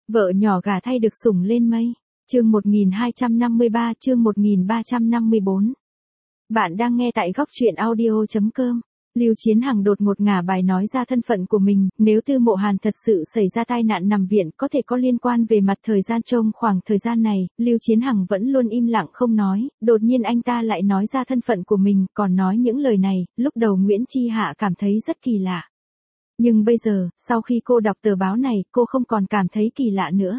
Vợ nhỏ gả thay được sủng lên mây. Chương 1253, chương 1354. Bạn đang nghe tại góc truyện audio.com. Lưu Chiến Hằng đột ngột ngả bài nói ra thân phận của mình, nếu Tư Mộ Hàn thật sự xảy ra tai nạn nằm viện có thể có liên quan về mặt thời gian. Trong khoảng thời gian này, Lưu Chiến Hằng vẫn luôn im lặng không nói, đột nhiên anh ta lại nói ra thân phận của mình, còn nói những lời này, lúc đầu Nguyễn Chi Hạ cảm thấy rất kỳ lạ. Nhưng bây giờ, sau khi cô đọc tờ báo này, cô không còn cảm thấy kỳ lạ nữa.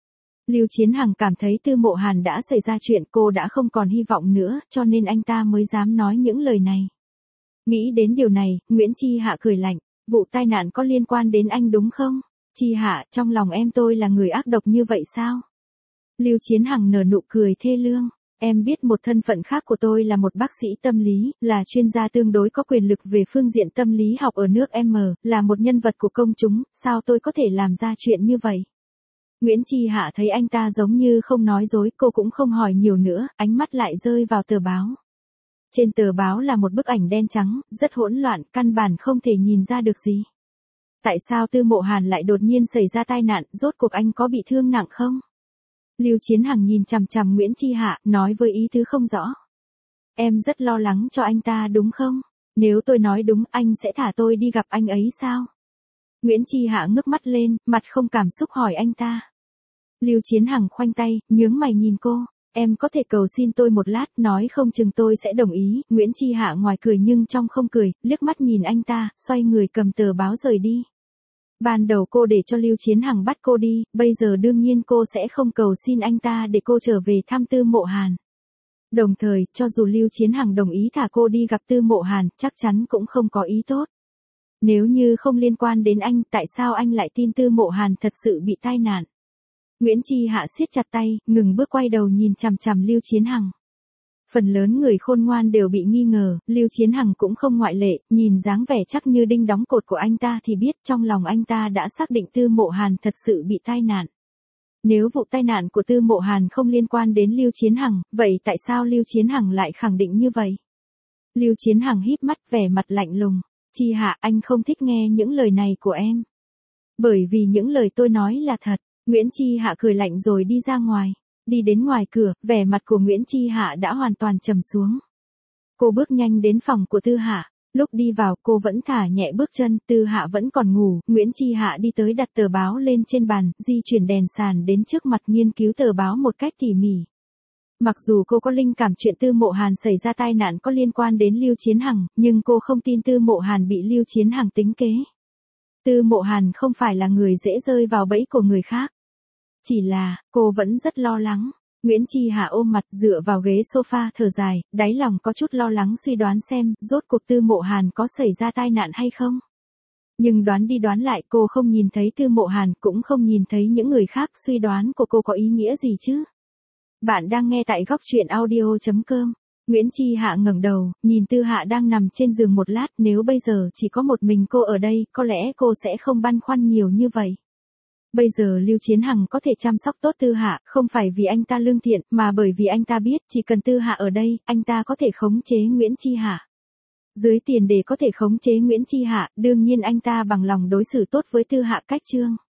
Lưu Chiến Hằng cảm thấy Tư Mộ Hàn đã xảy ra chuyện, cô đã không còn hy vọng nữa, cho nên anh ta mới dám nói những lời này. Nghĩ đến điều này, Nguyễn Chi Hạ cười lạnh, vụ tai nạn có liên quan đến anh đúng không? Chi Hạ, trong lòng em tôi là người ác độc như vậy sao? Lưu Chiến Hằng nở nụ cười thê lương. Em biết một thân phận khác của tôi là một bác sĩ tâm lý, là chuyên gia tương đối có quyền lực về phương diện tâm lý học ở nước M, là một nhân vật của công chúng, sao tôi có thể làm ra chuyện như vậy? Nguyễn Chi Hạ thấy anh ta giống như không nói dối, cô cũng không hỏi nhiều nữa, ánh mắt lại rơi vào tờ báo. Trên tờ báo là một bức ảnh đen trắng, rất hỗn loạn, căn bản không thể nhìn ra được gì. Tại sao Tư Mộ Hàn lại đột nhiên xảy ra tai nạn, rốt cuộc anh có bị thương nặng không? Lưu Chiến Hằng nhìn chằm chằm Nguyễn Chi Hạ, nói với ý tứ không rõ. Em rất lo lắng cho anh ta đúng không? Nếu tôi nói đúng, anh sẽ thả tôi đi gặp anh ấy sao? Nguyễn Chi Hạ ngước mắt lên, mặt không cảm xúc hỏi anh ta. Lưu Chiến Hằng khoanh tay, nhướng mày nhìn cô. Em có thể cầu xin tôi một lát, nói không chừng tôi sẽ đồng ý. Nguyễn Chi Hạ ngoài cười nhưng trong không cười, liếc mắt nhìn anh ta, xoay người cầm tờ báo rời đi. Ban đầu cô để cho Lưu Chiến Hằng bắt cô đi, bây giờ đương nhiên cô sẽ không cầu xin anh ta để cô trở về thăm Tư Mộ Hàn. Đồng thời, cho dù Lưu Chiến Hằng đồng ý thả cô đi gặp Tư Mộ Hàn, chắc chắn cũng không có ý tốt. Nếu như không liên quan đến anh, tại sao anh lại tin Tư Mộ Hàn thật sự bị tai nạn? Nguyễn Chi Hạ siết chặt tay, ngừng bước quay đầu nhìn chằm chằm Lưu Chiến Hằng. Phần lớn người khôn ngoan đều bị nghi ngờ, Lưu Chiến Hằng cũng không ngoại lệ, nhìn dáng vẻ chắc như đinh đóng cột của anh ta thì biết trong lòng anh ta đã xác định Tư Mộ Hàn thật sự bị tai nạn. Nếu vụ tai nạn của Tư Mộ Hàn không liên quan đến Lưu Chiến Hằng, vậy tại sao Lưu Chiến Hằng lại khẳng định như vậy? Lưu Chiến Hằng híp mắt vẻ mặt lạnh lùng. Chi Hạ, anh không thích nghe những lời này của em. Bởi vì những lời tôi nói là thật. Nguyễn Chi Hạ cười lạnh rồi đi ra ngoài. Đi đến ngoài cửa, vẻ mặt của Nguyễn Chi Hạ đã hoàn toàn trầm xuống. Cô bước nhanh đến phòng của Tư Hạ. Lúc đi vào cô vẫn thả nhẹ bước chân, Tư Hạ vẫn còn ngủ. Nguyễn Chi Hạ đi tới đặt tờ báo lên trên bàn, di chuyển đèn sàn đến trước mặt nghiên cứu tờ báo một cách tỉ mỉ. Mặc dù cô có linh cảm chuyện Tư Mộ Hàn xảy ra tai nạn có liên quan đến Lưu Chiến Hằng, nhưng cô không tin Tư Mộ Hàn bị Lưu Chiến Hằng tính kế. Tư Mộ Hàn không phải là người dễ rơi vào bẫy của người khác. Chỉ là, cô vẫn rất lo lắng. Nguyễn Chi Hạ ôm mặt dựa vào ghế sofa thở dài, đáy lòng có chút lo lắng suy đoán xem, rốt cuộc Tư Mộ Hàn có xảy ra tai nạn hay không. Nhưng đoán đi đoán lại cô không nhìn thấy Tư Mộ Hàn, cũng không nhìn thấy những người khác, suy đoán của cô có ý nghĩa gì chứ? Bạn đang nghe tại góc truyện audio.com. Nguyễn Chi Hạ ngẩng đầu, nhìn Tư Hạ đang nằm trên giường một lát, nếu bây giờ chỉ có một mình cô ở đây, có lẽ cô sẽ không băn khoăn nhiều như vậy. Bây giờ Lưu Chiến Hằng có thể chăm sóc tốt Tư Hạ, không phải vì anh ta lương thiện, mà bởi vì anh ta biết chỉ cần Tư Hạ ở đây, anh ta có thể khống chế Nguyễn Chi Hạ. Dưới tiền để có thể khống chế Nguyễn Chi Hạ, đương nhiên anh ta bằng lòng đối xử tốt với Tư Hạ cách trương.